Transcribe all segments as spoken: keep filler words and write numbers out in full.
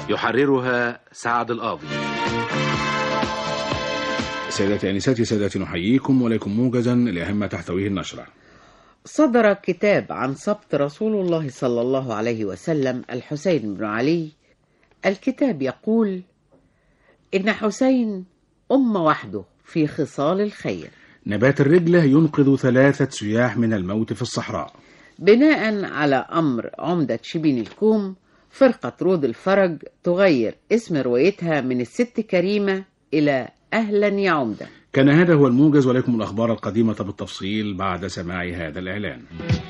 يحررها سعد القاضي. سيداتي أنساتي سادتي، نحييكم ولكم موجزا لأهم ما تحتويه النشرة. صدر كتاب عن سبط رسول الله صلى الله عليه وسلم الحسين بن علي. الكتاب يقول إن حسين أمة وحده في خصال الخير. نبات الرجلة ينقذ ثلاثة سياح من الموت في الصحراء. بناء على أمر عمدة شبين الكوم، فرقة رود الفرج تغير اسم روايتها من الست كريمة إلى أهلا يا عمدة. كان هذا هو الموجز، ولكم الأخبار القديمة بالتفصيل بعد سماع هذا الإعلان.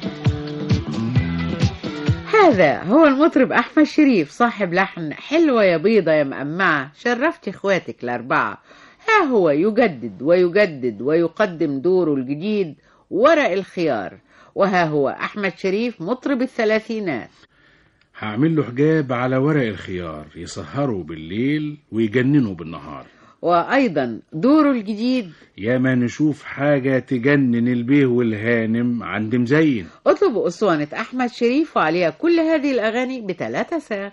هذا هو المطرب أحمد شريف صاحب لحن حلوة يا بيضة يا مقمعة، شرفت إخواتك الأربعة. ها هو يجدد ويجدد ويقدم دوره الجديد ورق الخيار، وها هو أحمد شريف مطرب الثلاثينات. هعمل له حجاب على ورق الخيار، يسهروا بالليل ويجننوا بالنهار. وأيضا دوره الجديد يا ما نشوف حاجة تجنن البيه والهانم عند مزين. اطلبوا أسوانة أحمد شريف وعليها كل هذه الأغاني بثلاثة ساغ.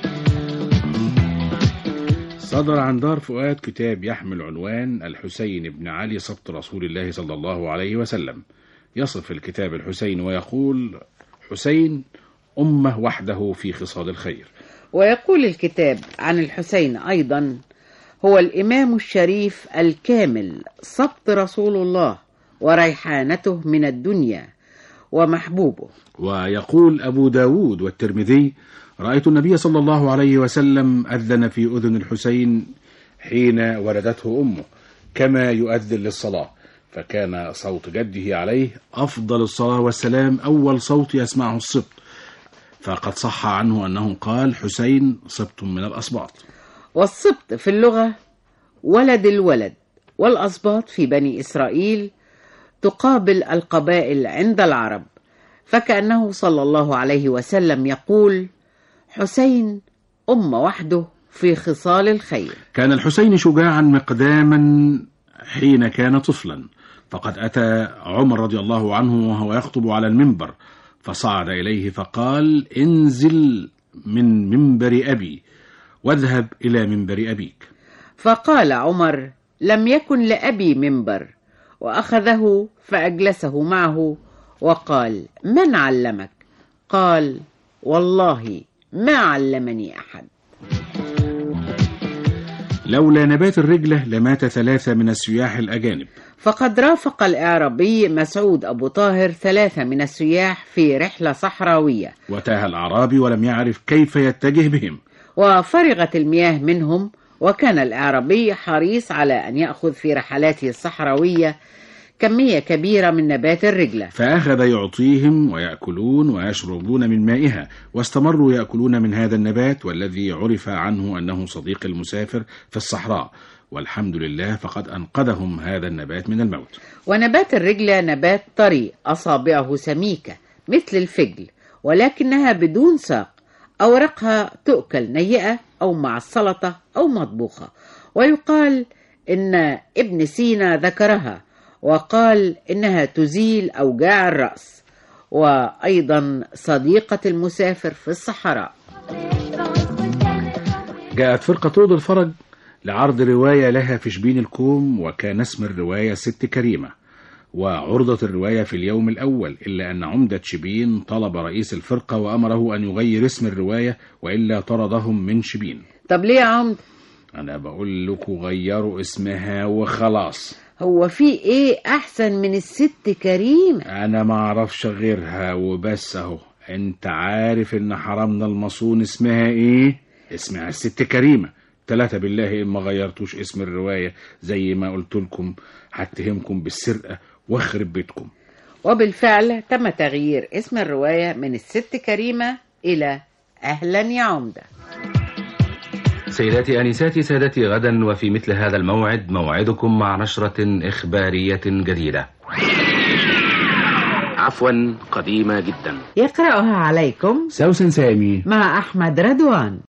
صدر عن دار فؤاد كتاب يحمل عنوان الحسين بن علي سبط رسول الله صلى الله عليه وسلم. يصف الكتاب الحسين ويقول: حسين أمة وحده في خصال الخير. ويقول الكتاب عن الحسين أيضا: هو الإمام الشريف الكامل سبط رسول الله وريحانته من الدنيا ومحبوبه. ويقول أبو داود والترمذي: رأيت النبي صلى الله عليه وسلم أذن في أذن الحسين حين ولدته أمه كما يؤذن للصلاة، فكان صوت جده عليه أفضل الصلاة والسلام أول صوت يسمعه السبط، فقد صح عنه أنه قال: حسين سبط من الأسباط. والسبط في اللغة ولد الولد، والأسباط في بني إسرائيل تقابل القبائل عند العرب، فكأنه صلى الله عليه وسلم يقول: حسين أمة وحده في خصال الخير. كان الحسين شجاعا مقداما حين كان طفلا، فقد أتى عمر رضي الله عنه وهو يخطب على المنبر، فصعد إليه فقال: انزل من منبر أبي واذهب إلى منبر أبيك. فقال عمر: لم يكن لأبي منبر، وأخذه فأجلسه معه وقال: من علمك؟ قال: والله ما علمني أحد. لولا نبات الرجلة لمات ثلاثة من السياح الأجانب. فقد رافق الإعرابي مسعود أبو طاهر ثلاثة من السياح في رحلة صحراوية، وتاه الأعرابي ولم يعرف كيف يتجه بهم، وفرغت المياه منهم، وكان الإعرابي حريص على أن يأخذ في رحلاته الصحراوية كمية كبيرة من نبات الرجلة، فأخذ يعطيهم ويأكلون ويشربون من مائها، واستمروا يأكلون من هذا النبات، والذي عرف عنه أنه صديق المسافر في الصحراء، والحمد لله فقد أنقذهم هذا النبات من الموت. ونبات الرجلة نبات طري، أصابعه سميكة مثل الفجل، ولكنها بدون ساق. أوراقها تؤكل نيئة أو مع السلطة أو مطبوخة، ويقال إن ابن سينا ذكرها وقال إنها تزيل أوجاع الرأس، وأيضا صديقة المسافر في الصحراء. جاءت فرقة رود الفرج لعرض رواية لها في شبين الكوم، وكان اسم الرواية ست كريمة، وعرضت الرواية في اليوم الأول، إلا أن عمدة شبين طلب رئيس الفرقة وأمره أن يغير اسم الرواية وإلا طردهم من شبين. طب ليه يا عمد؟ أنا بقول لكم غيروا اسمها وخلاص. هو في إيه أحسن من الست كريمة؟ أنا ما أعرفش غيرها وبس أهو. أنت عارف إن حرمنا المصون اسمها إيه؟ اسمها الست كريمة. ثلاثة بالله إن ما غيرتوش اسم الرواية زي ما قلت لكم هتهمكم بالسرقة واخرب بيتكم. وبالفعل تم تغيير اسم الرواية من الست كريمة إلى أهلا يا عمدة. سيداتي أنساتي سادتي، غدا وفي مثل هذا الموعد موعدكم مع نشرة إخبارية جديدة، عفوا قديمة جدا، يقرأها عليكم سوسن سامي مع أحمد رضوان.